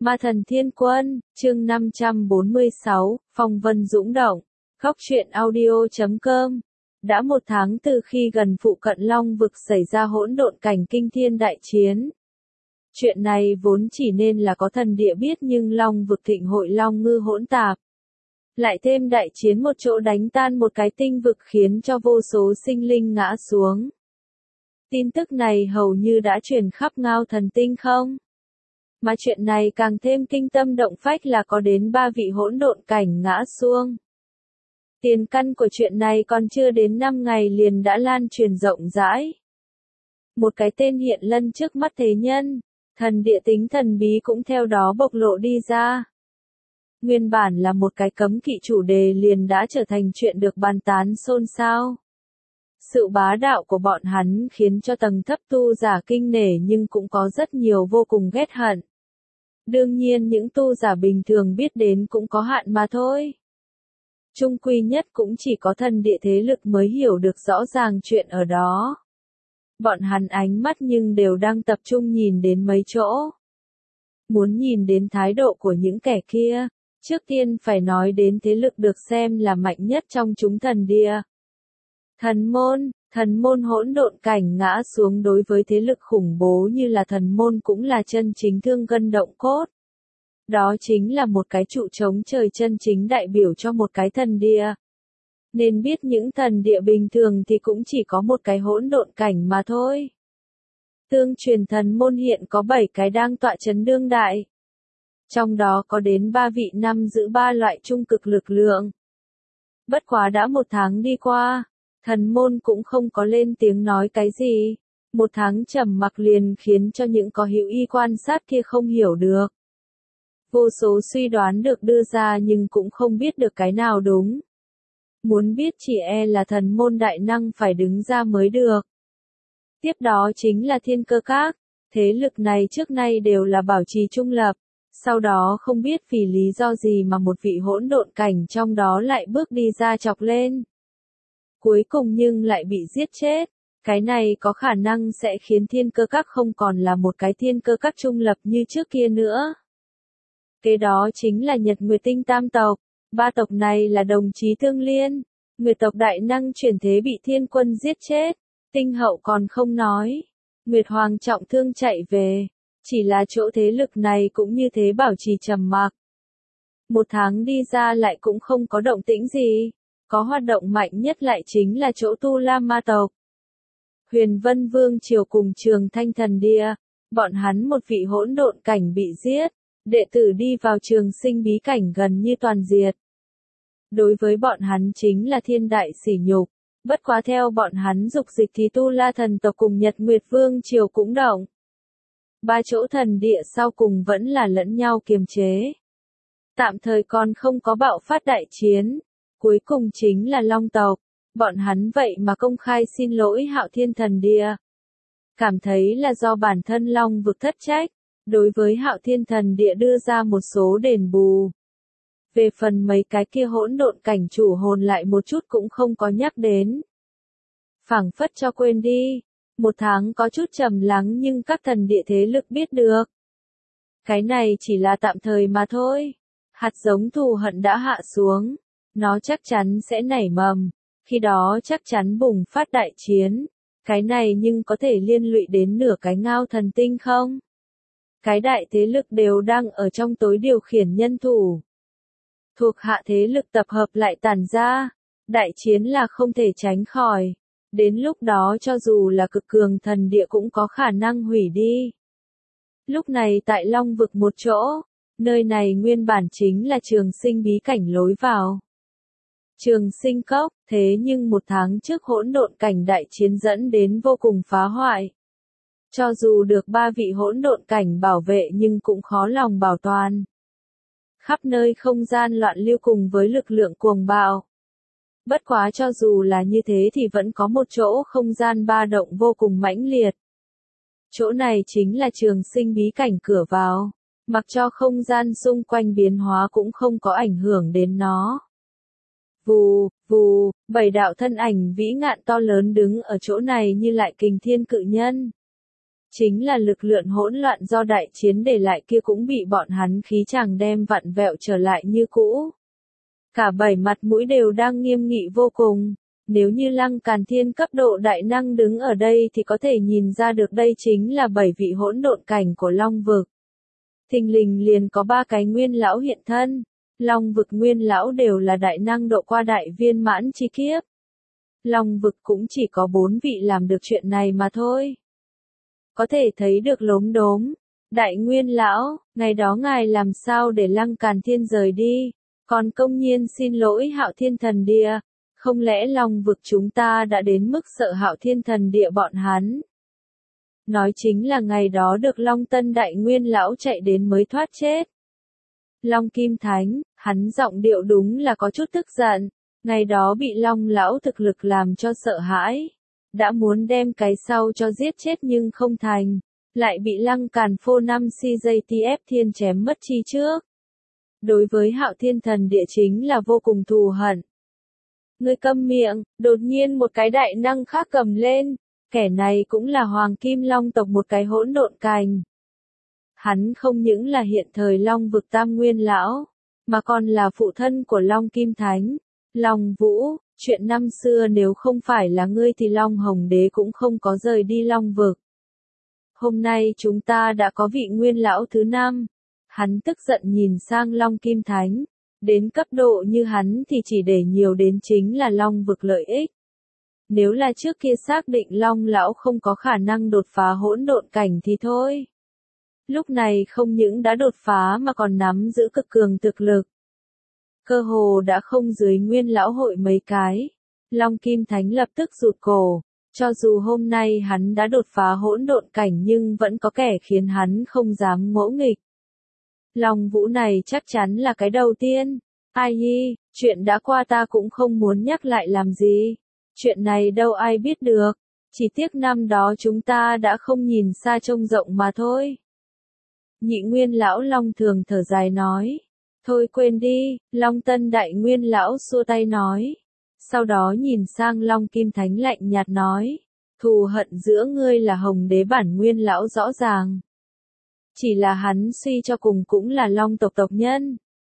Ma thần thiên quân, chương 546, phong vân dũng động. Góc truyện audio.com. Đã 1 tháng từ khi gần phụ cận Long vực xảy ra hỗn độn cảnh kinh thiên đại chiến. Chuyện này vốn chỉ nên là có thần địa biết, nhưng Long vực thịnh hội long ngư hỗn tạp. Lại thêm đại chiến một chỗ đánh tan một cái tinh vực khiến cho vô số sinh linh ngã xuống. Tin tức này hầu như đã truyền khắp Ngao Thần Tinh không? Mà chuyện này càng thêm kinh tâm động phách là có đến 3 vị hỗn độn cảnh ngã xuống. Tiền căn của chuyện này còn chưa đến 5 ngày liền đã lan truyền rộng rãi. Một cái tên hiện lân trước mắt thế nhân, thần địa tính thần bí cũng theo đó bộc lộ đi ra. Nguyên bản là một cái cấm kỵ chủ đề liền đã trở thành chuyện được bàn tán xôn xao. Sự bá đạo của bọn hắn khiến cho tầng thấp tu giả kinh nể, nhưng cũng có rất nhiều vô cùng ghét hận. Đương nhiên những tu giả bình thường biết đến cũng có hạn mà thôi. Chung quy nhất cũng chỉ có thần địa thế lực mới hiểu được rõ ràng chuyện ở đó. Bọn hắn ánh mắt nhưng đều đang tập trung nhìn đến mấy chỗ. Muốn nhìn đến thái độ của những kẻ kia, trước tiên phải nói đến thế lực được xem là mạnh nhất trong chúng thần địa. Thần môn hỗn độn cảnh ngã xuống đối với thế lực khủng bố như là thần môn cũng là chân chính thương gân động cốt. Đó chính là một cái trụ trống trời chân chính đại biểu cho một cái thần địa. Nên biết những thần địa bình thường thì cũng chỉ có một cái hỗn độn cảnh mà thôi. Tương truyền thần môn hiện có 7 cái đang tọa chấn đương đại. Trong đó có đến 3 vị nắm giữ 3 loại trung cực lực lượng. Bất quá đã 1 tháng đi qua, thần môn cũng không có lên tiếng nói cái gì. 1 tháng trầm mặc liền khiến cho những có hữu ý quan sát kia không hiểu được. Vô số suy đoán được đưa ra nhưng cũng không biết được cái nào đúng. Muốn biết chỉ e là thần môn đại năng phải đứng ra mới được. Tiếp đó chính là Thiên Cơ Các. Thế lực này trước nay đều là bảo trì trung lập. Sau đó không biết vì lý do gì mà một vị hỗn độn cảnh trong đó lại bước đi ra chọc lên. Cuối cùng nhưng lại bị giết chết. Cái này có khả năng sẽ khiến Thiên Cơ Các không còn là một cái Thiên Cơ Các trung lập như trước kia nữa. Kế đó chính là Nhật Nguyệt Tinh tam tộc. 3 tộc này là đồng chí tương liên. Nguyệt tộc đại năng chuyển thế bị thiên quân giết chết. Tinh hậu còn không nói. Nguyệt hoàng trọng thương chạy về. Chỉ là chỗ thế lực này cũng như thế bảo trì trầm mặc. 1 tháng đi ra lại cũng không có động tĩnh gì. Có hoạt động mạnh nhất lại chính là chỗ Tu La Ma tộc. Huyền Vân Vương triều cùng Trường Thanh thần địa. Bọn hắn một vị hỗn độn cảnh bị giết. Đệ tử đi vào trường sinh bí cảnh gần như toàn diệt. Đối với bọn hắn chính là thiên đại sỉ nhục. Bất quá theo bọn hắn dục dịch thì Tu La thần tộc cùng Nhật Nguyệt Vương triều cũng động. 3 chỗ thần địa sau cùng vẫn là lẫn nhau kiềm chế. Tạm thời còn không có bạo phát đại chiến. Cuối cùng chính là Long tộc. Bọn hắn vậy mà công khai xin lỗi Hạo Thiên thần địa. Cảm thấy là do bản thân Long vực thất trách. Đối với Hạo Thiên thần địa đưa ra một số đền bù. Về phần mấy cái kia hỗn độn cảnh chủ hồn lại một chút cũng không có nhắc đến. Phảng phất cho quên đi. 1 tháng có chút trầm lắng nhưng các thần địa thế lực biết được. Cái này chỉ là tạm thời mà thôi. Hạt giống thù hận đã hạ xuống. Nó chắc chắn sẽ nảy mầm. Khi đó chắc chắn bùng phát đại chiến. Cái này nhưng có thể liên lụy đến nửa cái Ngao Thần Tinh không? Cái đại thế lực đều đang ở trong tối điều khiển nhân thủ. Thuộc hạ thế lực tập hợp lại tản ra. Đại chiến là không thể tránh khỏi. Đến lúc đó cho dù là cực cường thần địa cũng có khả năng hủy đi. Lúc này tại Long vực một chỗ. Nơi này nguyên bản chính là trường sinh bí cảnh lối vào. Trường sinh cốc, thế nhưng 1 tháng trước hỗn độn cảnh đại chiến dẫn đến vô cùng phá hoại. Cho dù được 3 vị hỗn độn cảnh bảo vệ nhưng cũng khó lòng bảo toàn. Khắp nơi không gian loạn lưu cùng với lực lượng cuồng bạo. Bất quá cho dù là như thế thì vẫn có một chỗ không gian ba động vô cùng mãnh liệt. Chỗ này chính là trường sinh bí cảnh cửa vào. Mặc cho không gian xung quanh biến hóa cũng không có ảnh hưởng đến nó. Vù, vù, 7 đạo thân ảnh vĩ ngạn to lớn đứng ở chỗ này như lại kình thiên cự nhân. Chính là lực lượng hỗn loạn do đại chiến để lại kia cũng bị bọn hắn khí chàng đem vặn vẹo trở lại như cũ. Cả 7 mặt mũi đều đang nghiêm nghị vô cùng. Nếu như Lăng Càn Thiên cấp độ đại năng đứng ở đây thì có thể nhìn ra được đây chính là 7 vị hỗn độn cảnh của Long vực. Thình lình liền có 3 cái nguyên lão hiện thân. Long vực nguyên lão đều là đại năng độ qua đại viên mãn chi kiếp. Long vực cũng chỉ có 4 vị làm được chuyện này mà thôi. Có thể thấy được lốm đốm. Đại nguyên lão, ngày đó ngài làm sao để Lăng Càn Thiên rời đi, còn công nhiên xin lỗi Hạo Thiên Thần Địa. Không lẽ Long vực chúng ta đã đến mức sợ Hạo Thiên Thần Địa bọn hắn? Nói chính là ngày đó được Long Tân Đại Nguyên Lão chạy đến mới thoát chết. Long Kim Thánh, hắn giọng điệu đúng là có chút tức giận. Ngày đó bị Long Lão thực lực làm cho sợ hãi. Đã muốn đem cái sau cho giết chết nhưng không thành. Lại bị Lăng Càn Phô 5 CJTF Thiên chém mất chi trước. Đối với Hạo Thiên Thần Địa chính là vô cùng thù hận. Ngươi câm miệng, đột nhiên một cái đại năng khác cầm lên. Kẻ này cũng là Hoàng Kim Long tộc một cái hỗn độn cành. Hắn không những là hiện thời Long vực Tam Nguyên Lão, mà còn là phụ thân của Long Kim Thánh, Long Vũ. Chuyện năm xưa nếu không phải là ngươi thì Long Hồng Đế cũng không có rời đi Long vực. Hôm nay chúng ta đã có vị Nguyên Lão thứ 5. Hắn tức giận nhìn sang Long Kim Thánh. Đến cấp độ như hắn thì chỉ để nhiều đến chính là Long vực lợi ích. Nếu là trước kia xác định Long Lão không có khả năng đột phá hỗn độn cảnh thì thôi. Lúc này không những đã đột phá mà còn nắm giữ cực cường thực lực. Cơ hồ đã không dưới Nguyên Lão hội mấy cái. Long Kim Thánh lập tức rụt cổ. Cho dù hôm nay hắn đã đột phá hỗn độn cảnh nhưng vẫn có kẻ khiến hắn không dám ngỗ nghịch. Long Vũ này chắc chắn là cái đầu tiên. Ai nhi, chuyện đã qua ta cũng không muốn nhắc lại làm gì. Chuyện này đâu ai biết được. Chỉ tiếc năm đó chúng ta đã không nhìn xa trông rộng mà thôi. Nhị Nguyên Lão Long Thường thở dài nói. Thôi quên đi, Long Tân Đại Nguyên Lão xua tay nói. Sau đó nhìn sang Long Kim Thánh lạnh nhạt nói. Thù hận giữa ngươi là Hồng Đế bản Nguyên Lão rõ ràng. Chỉ là hắn suy cho cùng cũng là Long tộc tộc nhân.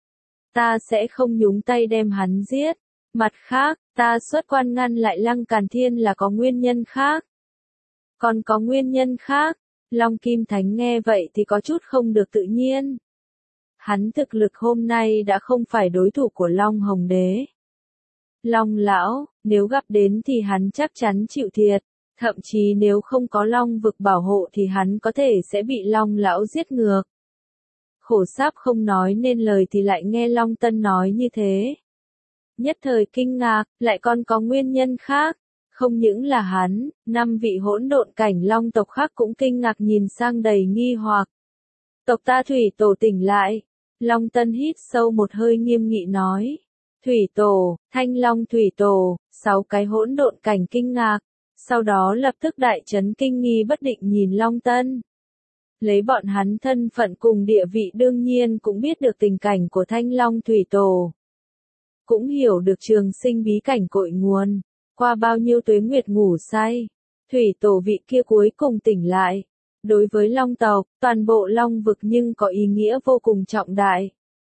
Ta sẽ không nhúng tay đem hắn giết. Mặt khác, ta xuất quan ngăn lại Lăng Càn Thiên là có nguyên nhân khác. Còn có nguyên nhân khác. Long Kim Thánh nghe vậy thì có chút không được tự nhiên. Hắn thực lực hôm nay đã không phải đối thủ của Long Hồng Đế. Long Lão, nếu gặp đến thì hắn chắc chắn chịu thiệt. Thậm chí nếu không có Long vực bảo hộ thì hắn có thể sẽ bị Long Lão giết ngược. Khổ sáp không nói nên lời thì lại nghe Long Tân nói như thế. Nhất thời kinh ngạc, lại còn có nguyên nhân khác. Không những là hắn, 5 vị hỗn độn cảnh Long tộc khác cũng kinh ngạc nhìn sang đầy nghi hoặc. Tộc ta Thủy Tổ tỉnh lại. Long Tân hít sâu một hơi nghiêm nghị nói. Thủy Tổ, Thanh Long Thủy Tổ, 6 cái hỗn độn cảnh kinh ngạc. Sau đó lập tức đại chấn kinh nghi bất định nhìn Long Tân. Lấy bọn hắn thân phận cùng địa vị đương nhiên cũng biết được tình cảnh của Thanh Long Thủy Tổ. Cũng hiểu được trường sinh bí cảnh cội nguồn. Qua bao nhiêu tuế nguyệt ngủ say, Thủy Tổ vị kia cuối cùng tỉnh lại. Đối với Long tộc, toàn bộ Long vực nhưng có ý nghĩa vô cùng trọng đại.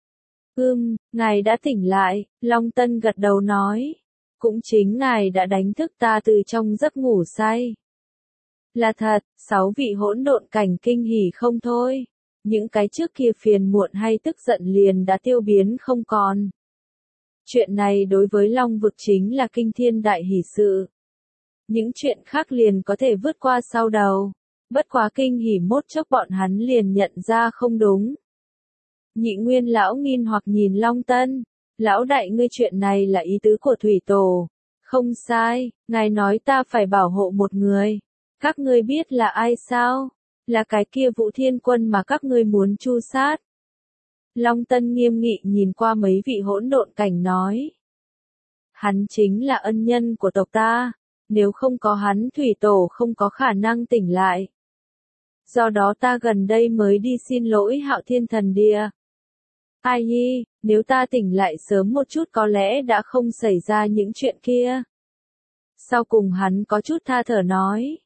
Ngài đã tỉnh lại, Long Tân gật đầu nói. Cũng chính ngài đã đánh thức ta từ trong giấc ngủ say. Là thật, 6 vị hỗn độn cảnh kinh hỉ không thôi. Những cái trước kia phiền muộn hay tức giận liền đã tiêu biến không còn. Chuyện này đối với Long vực chính là kinh thiên đại hỷ sự. Những chuyện khác liền có thể vượt qua sau đầu. Bất quá kinh hỉ mốt chốc bọn hắn liền nhận ra không đúng. Nhị Nguyên Lão nghi hoặc nhìn Long Tân. Lão đại ngươi chuyện này là ý tứ của Thủy Tổ. Không sai, ngài nói ta phải bảo hộ một người. Các ngươi biết là ai sao? Là cái kia Vũ Thiên Quân mà các ngươi muốn tru sát. Long Tân nghiêm nghị nhìn qua mấy vị hỗn độn cảnh nói. Hắn chính là ân nhân của tộc ta. Nếu không có hắn Thủy Tổ không có khả năng tỉnh lại. Do đó ta gần đây mới đi xin lỗi Hạo Thiên Thần Địa. Ai nhi, nếu ta tỉnh lại sớm một chút có lẽ đã không xảy ra những chuyện kia. Sau cùng hắn có chút tha thở nói.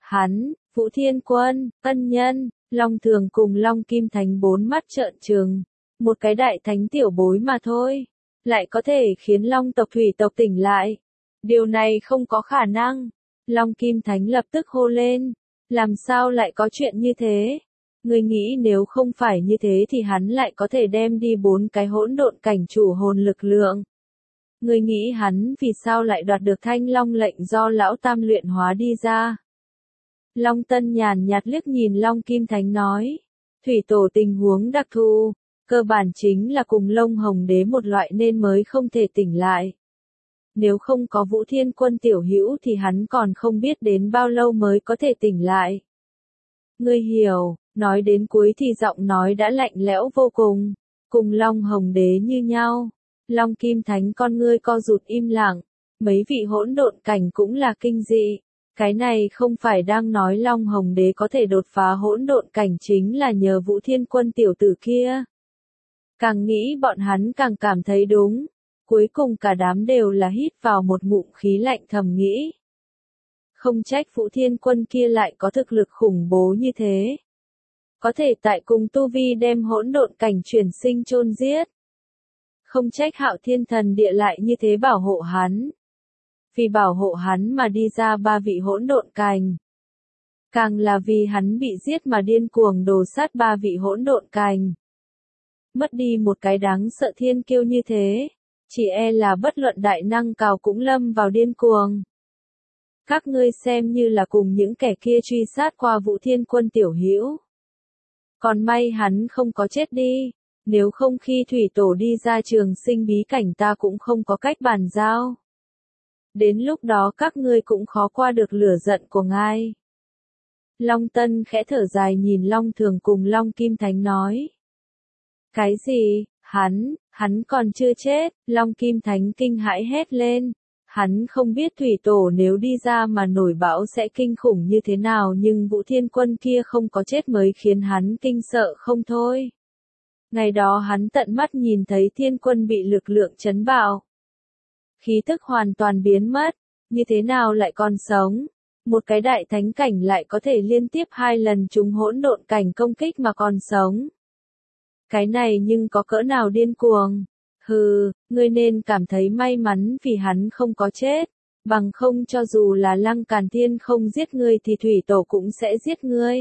Hắn, Vũ Thiên Quân, ân nhân, Long Thường cùng Long Kim Thánh bốn mắt trợn trừng. Một cái đại thánh tiểu bối mà thôi, lại có thể khiến Long tộc thủy tộc tỉnh lại. Điều này không có khả năng. Long Kim Thánh lập tức hô lên. Làm sao lại có chuyện như thế? Ngươi nghĩ nếu không phải như thế thì hắn lại có thể đem đi 4 cái hỗn độn cảnh chủ hồn lực lượng. Ngươi nghĩ hắn vì sao lại đoạt được Thanh Long lệnh do lão tam luyện hóa đi ra? Long Tân nhàn nhạt liếc nhìn Long Kim Thánh nói. Thủy tổ tình huống đặc thù, cơ bản chính là cùng Long Hồng Đế một loại nên mới không thể tỉnh lại. Nếu không có Vũ Thiên Quân tiểu hữu thì hắn còn không biết đến bao lâu mới có thể tỉnh lại. Ngươi hiểu, nói đến cuối thì giọng nói đã lạnh lẽo vô cùng, cùng Long Hồng Đế như nhau. Long Kim Thánh con ngươi co rụt im lặng, mấy vị hỗn độn cảnh cũng là kinh dị. Cái này không phải đang nói Long Hồng Đế có thể đột phá hỗn độn cảnh chính là nhờ Vũ Thiên Quân tiểu tử kia. Càng nghĩ bọn hắn càng cảm thấy đúng. Cuối cùng cả đám đều là hít vào một ngụm khí lạnh thầm nghĩ. Không trách Vũ Thiên Quân kia lại có thực lực khủng bố như thế. Có thể tại cùng tu vi đem hỗn độn cảnh chuyển sinh chôn giết. Không trách Hạo Thiên Thần Địa lại như thế bảo hộ hắn. Vì bảo hộ hắn mà đi ra 3 vị hỗn độn cảnh. Càng là vì hắn bị giết mà điên cuồng đồ sát 3 vị hỗn độn cảnh. Mất đi một cái đáng sợ thiên kiêu như thế. Chỉ e là bất luận đại năng cào cũng lâm vào điên cuồng. Các ngươi xem như là cùng những kẻ kia truy sát qua Vũ Thiên Quân tiểu hữu. Còn may hắn không có chết đi, nếu không khi thủy tổ đi ra trường sinh bí cảnh ta cũng không có cách bàn giao. Đến lúc đó các ngươi cũng khó qua được lửa giận của ngài. Long Tân khẽ thở dài nhìn Long Thường cùng Long Kim Thánh nói. Cái gì? Hắn còn chưa chết, Long Kim Thánh kinh hãi hét lên. Hắn không biết thủy tổ nếu đi ra mà nổi bão sẽ kinh khủng như thế nào nhưng Vũ Thiên Quân kia không có chết mới khiến hắn kinh sợ không thôi. Ngày đó hắn tận mắt nhìn thấy Thiên Quân bị lực lượng chấn bạo. Khí thức hoàn toàn biến mất, như thế nào lại còn sống? Một cái đại thánh cảnh lại có thể liên tiếp 2 lần trúng hỗn độn cảnh công kích mà còn sống. Cái này nhưng có cỡ nào điên cuồng. Hừ, ngươi nên cảm thấy may mắn vì hắn không có chết. Bằng không cho dù là Lăng Càn Thiên không giết ngươi thì thủy tổ cũng sẽ giết ngươi.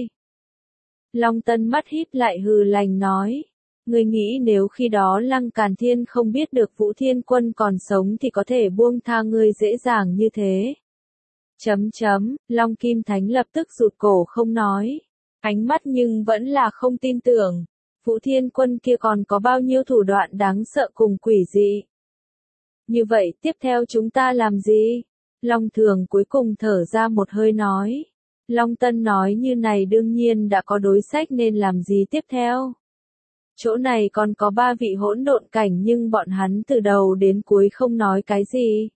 Long Tân mắt híp lại hừ lạnh nói. Ngươi nghĩ nếu khi đó Lăng Càn Thiên không biết được Vũ Thiên Quân còn sống thì có thể buông tha ngươi dễ dàng như thế. Long Kim Thánh lập tức rụt cổ không nói. Ánh mắt nhưng vẫn là không tin tưởng. Vũ Thiên Quân kia còn có bao nhiêu thủ đoạn đáng sợ cùng quỷ dị. Như vậy tiếp theo chúng ta làm gì? Long Thường cuối cùng thở ra một hơi nói. Long Tân nói như này đương nhiên đã có đối sách nên làm gì tiếp theo. Chỗ này còn có 3 vị hỗn độn cảnh nhưng bọn hắn từ đầu đến cuối không nói cái gì.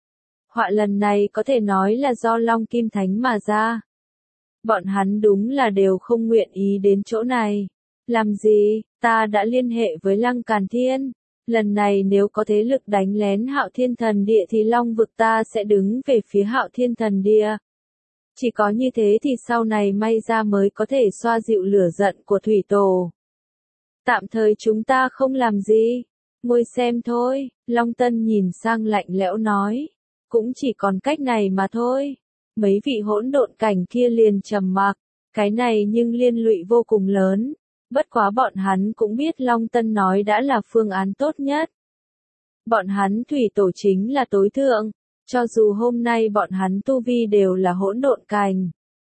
Họa lần này có thể nói là do Long Kim Thánh mà ra. Bọn hắn đúng là đều không nguyện ý đến chỗ này. Làm gì, ta đã liên hệ với Lăng Càn Thiên. Lần này nếu có thế lực đánh lén Hạo Thiên Thần Địa thì Long vực ta sẽ đứng về phía Hạo Thiên Thần Địa. Chỉ có như thế thì sau này may ra mới có thể xoa dịu lửa giận của thủy tổ. Tạm thời chúng ta không làm gì. Ngồi xem thôi, Long Tân nhìn sang lạnh lẽo nói. Cũng chỉ còn cách này mà thôi. Mấy vị hỗn độn cảnh kia liền trầm mặc. Cái này nhưng liên lụy vô cùng lớn. Bất quá bọn hắn cũng biết Long Tân nói đã là phương án tốt nhất. Bọn hắn thủy tổ chính là tối thượng. Cho dù hôm nay bọn hắn tu vi đều là hỗn độn cảnh.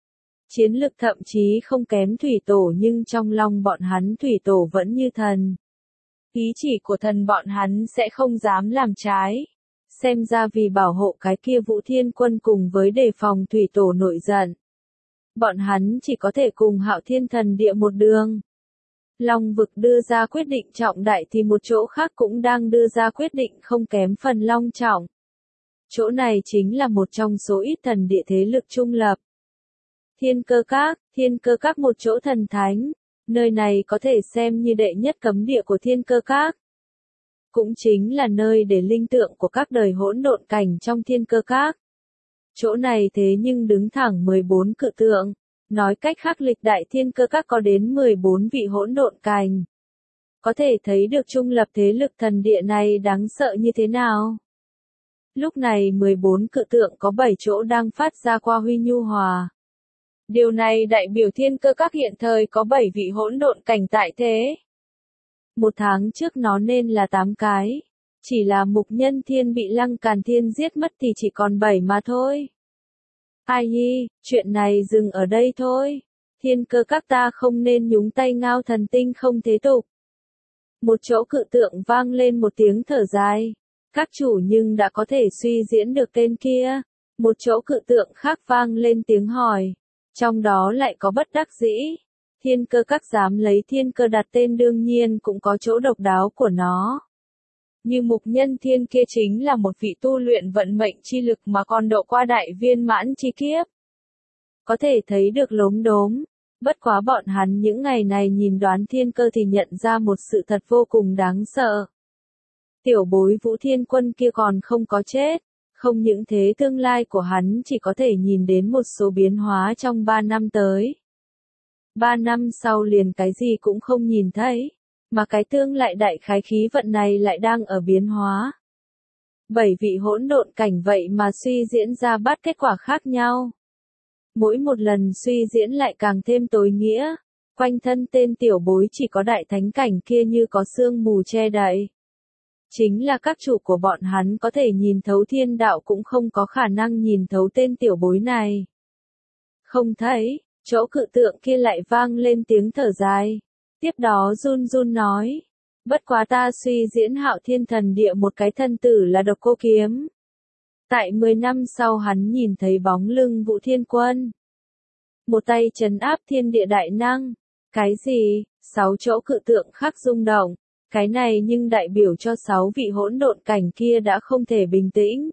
Chiến lực thậm chí không kém thủy tổ nhưng trong lòng bọn hắn thủy tổ vẫn như thần. Ý chỉ của thần bọn hắn sẽ không dám làm trái. Xem ra vì bảo hộ cái kia Vũ Thiên Quân cùng với đề phòng thủy tổ nổi giận. Bọn hắn chỉ có thể cùng Hạo Thiên Thần Địa một đường. Long vực đưa ra quyết định trọng đại thì một chỗ khác cũng đang đưa ra quyết định không kém phần long trọng. Chỗ này chính là một trong số ít thần địa thế lực trung lập. Thiên cơ các một chỗ thần thánh. Nơi này có thể xem như đệ nhất cấm địa của thiên cơ các. Cũng chính là nơi để linh tượng của các đời hỗn độn cảnh trong thiên cơ các. Chỗ này thế nhưng đứng thẳng 14 cự tượng. Nói cách khác lịch đại thiên cơ các có đến 14 vị hỗn độn cành. Có thể thấy được trung lập thế lực thần địa này đáng sợ như thế nào. Lúc này 14 cự tượng có 7 chỗ đang phát ra qua huy nhu hòa. Điều này đại biểu thiên cơ các hiện thời có 7 vị hỗn độn cảnh tại thế. Một tháng trước nó nên là 8 cái. Chỉ là Mục Nhân Thiên bị Lăng Càn Thiên giết mất thì chỉ còn 7 mà thôi. Ai hi, chuyện này dừng ở đây thôi. Thiên cơ các ta không nên nhúng tay Ngao Thần Tinh không thế tục. Một chỗ cự tượng vang lên một tiếng thở dài. Các chủ nhưng đã có thể suy diễn được tên kia. Một chỗ cự tượng khác vang lên tiếng hỏi. Trong đó lại có bất đắc dĩ. Thiên cơ các dám lấy thiên cơ đặt tên đương nhiên cũng có chỗ độc đáo của nó. Như Mục Nhân Thiên kia chính là một vị tu luyện vận mệnh chi lực mà còn độ qua đại viên mãn chi kiếp. Có thể thấy được lốm đốm. Bất quá bọn hắn những ngày này nhìn đoán thiên cơ thì nhận ra một sự thật vô cùng đáng sợ. Tiểu bối Vũ Thiên Quân kia còn không có chết. Không những thế tương lai của hắn chỉ có thể nhìn đến một số biến hóa trong 3 năm tới. 3 năm sau liền cái gì cũng không nhìn thấy. Mà cái tương lại đại khái khí vận này lại đang ở biến hóa. 7 vị hỗn độn cảnh vậy mà suy diễn ra bắt kết quả khác nhau. Mỗi một lần suy diễn lại càng thêm tối nghĩa. Quanh thân tên tiểu bối chỉ có đại thánh cảnh kia như có sương mù che đậy. Chính là các chủ của bọn hắn có thể nhìn thấu thiên đạo cũng không có khả năng nhìn thấu tên tiểu bối này. Không thấy, chỗ cự tượng kia lại vang lên tiếng thở dài. Tiếp đó run run nói. Bất quá ta suy diễn Hạo Thiên Thần Địa một cái thân tử là Độc Cô Kiếm. Tại 10 năm sau hắn nhìn thấy bóng lưng Vũ Thiên Quân. Một tay trấn áp thiên địa đại năng. Cái gì? 6 chỗ cự tượng khác rung động. Cái này nhưng đại biểu cho 6 vị hỗn độn cảnh kia đã không thể bình tĩnh.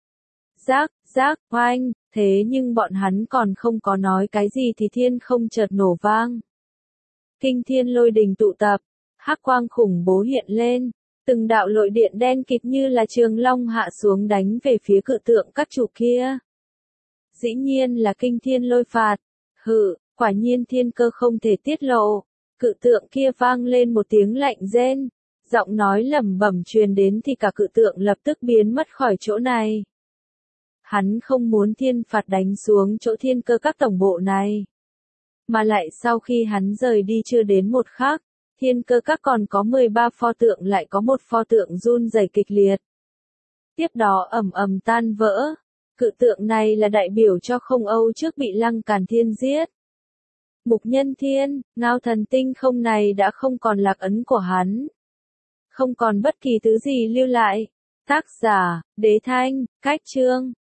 Rác, oanh, thế nhưng bọn hắn còn không có nói cái gì thì thiên không chợt nổ vang. Kinh thiên lôi đình tụ tập, hắc quang khủng bố hiện lên, từng đạo lôi điện đen kịt như là trường long hạ xuống đánh về phía cự tượng các chủ kia. Dĩ nhiên là kinh thiên lôi phạt, quả nhiên thiên cơ không thể tiết lộ. Cự tượng kia vang lên một tiếng lạnh rên, giọng nói lẩm bẩm truyền đến thì cả cự tượng lập tức biến mất khỏi chỗ này. Hắn không muốn thiên phạt đánh xuống chỗ thiên cơ các tổng bộ này. Mà lại sau khi hắn rời đi chưa đến một khắc, thiên cơ các còn có 13 pho tượng lại có một pho tượng run rẩy kịch liệt. Tiếp đó ầm ầm tan vỡ. Cự tượng này là đại biểu cho Không Âu trước bị Lăng Càn Thiên giết. Mục Nhân Thiên, Ngao Thần Tinh không này đã không còn lạc ấn của hắn. Không còn bất kỳ thứ gì lưu lại. Tác giả, Đế Thanh, Cách Chương.